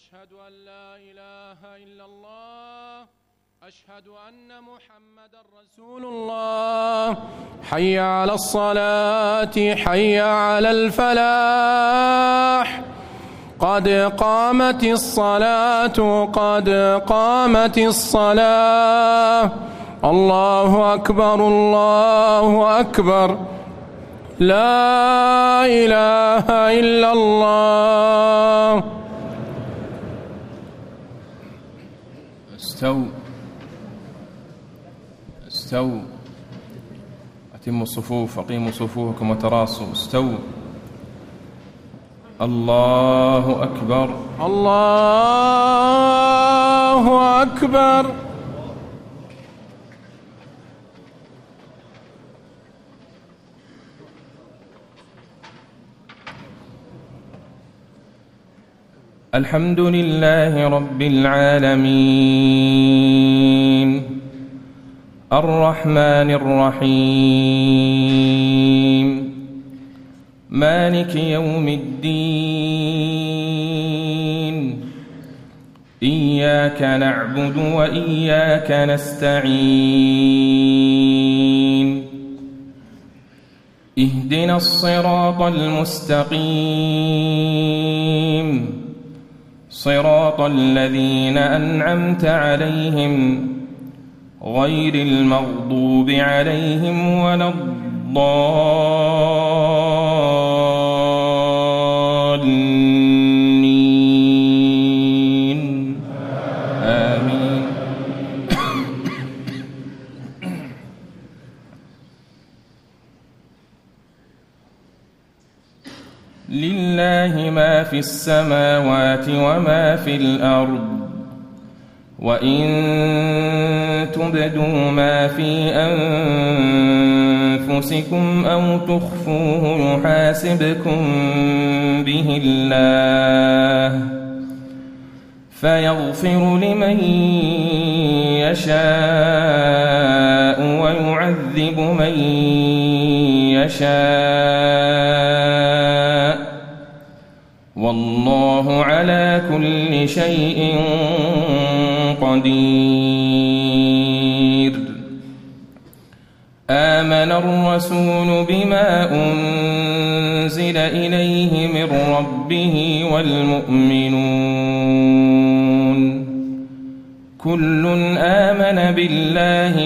أشهد أن لا إله إلا الله أشهد أن محمدا رسول الله حي على الصلاة حي على الفلاح قد قامت الصلاة قد قامت الصلاة الله أكبر الله أكبر لا إله إلا الله. استووا أتموا الصفوف أقيموا صفوفكم وتراصوا. استووا. الله أكبر الله أكبر. الحمد لله رب العالمين الرحمن الرحيم مالك يوم الدين إياك نعبد وإياك نستعين اهدنا الصراط المستقيم صراط الذين أنعمت عليهم غير المغضوب عليهم ولا الضالين آمين. لله ما في السماوات وما في الأرض وإن تبدوا ما في أنفسكم أو تخفوه يحاسبكم به الله فيغفر لمن يشاء ويعذب من يشاء والله على كل شيء قدير. آمن الرسول بما أنزل إليه من ربه والمؤمنون كل آمن بالله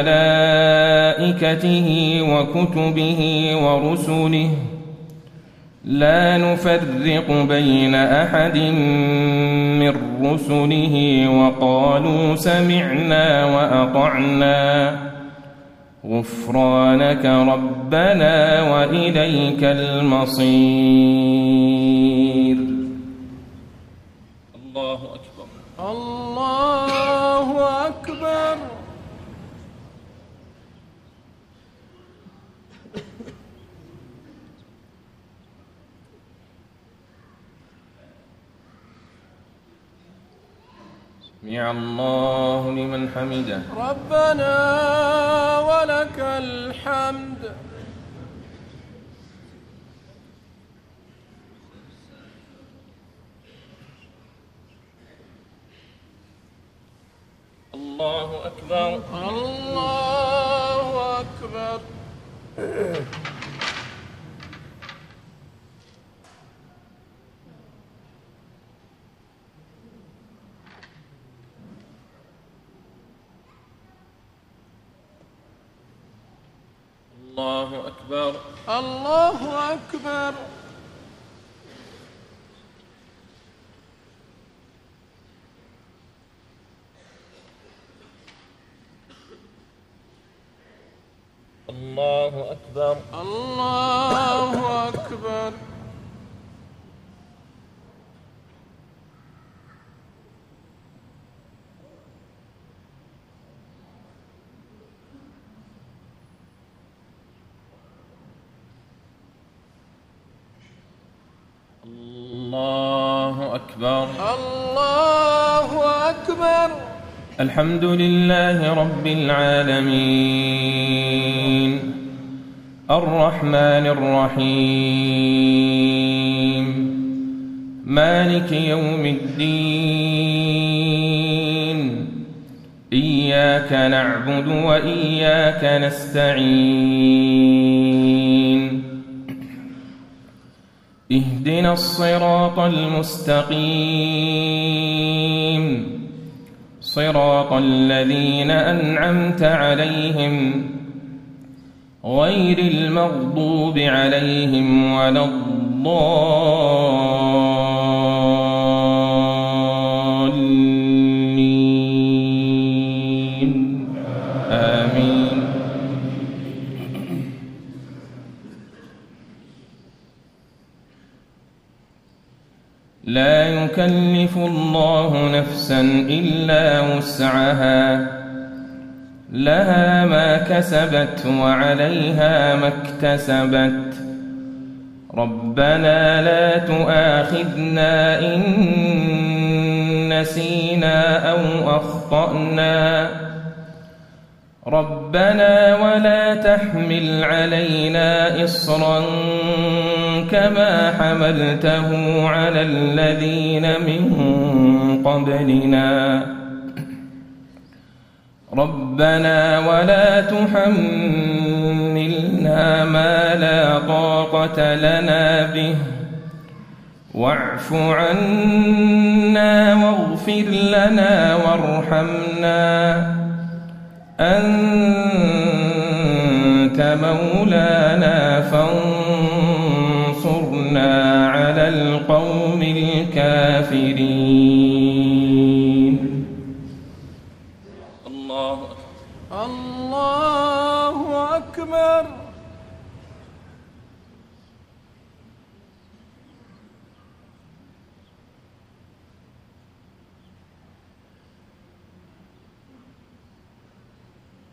وملائكته وكتبه ورسله لا نفرق بين أحد من رسله وقالوا سمعنا وأطعنا غفرانك ربنا وإليك المصير. الله أكبر الله أكبر. سمع الله لمن حمده ربنا ولك الحمد. الله أكبر الله أكبر. الله أكبر الله أكبر. الله أكبر الله أكبر. الله أكبر الله أكبر. الحمد لله رب العالمين الرحمن الرحيم مالك يوم الدين إياك نعبد وإياك نستعين اهدنا الصراط المستقيم صراط الذين أنعمت عليهم غير المغضوب عليهم ولا الضالين آمين. لا يكلف الله نفسا إلا وسعها لها ما كسبت وعليها ما اكتسبت ربنا لا تؤاخذنا إن نسينا أو أخطأنا ربنا ولا تحمل علينا إصرا كما حملته على الذين من قبلنا ربنا ولا تحملنا ما لا طاقة لنا به واعف عنا واغفر لنا وارحمنا أنت مولانا فانصرنا على القوم الكافرين. الله أكبر.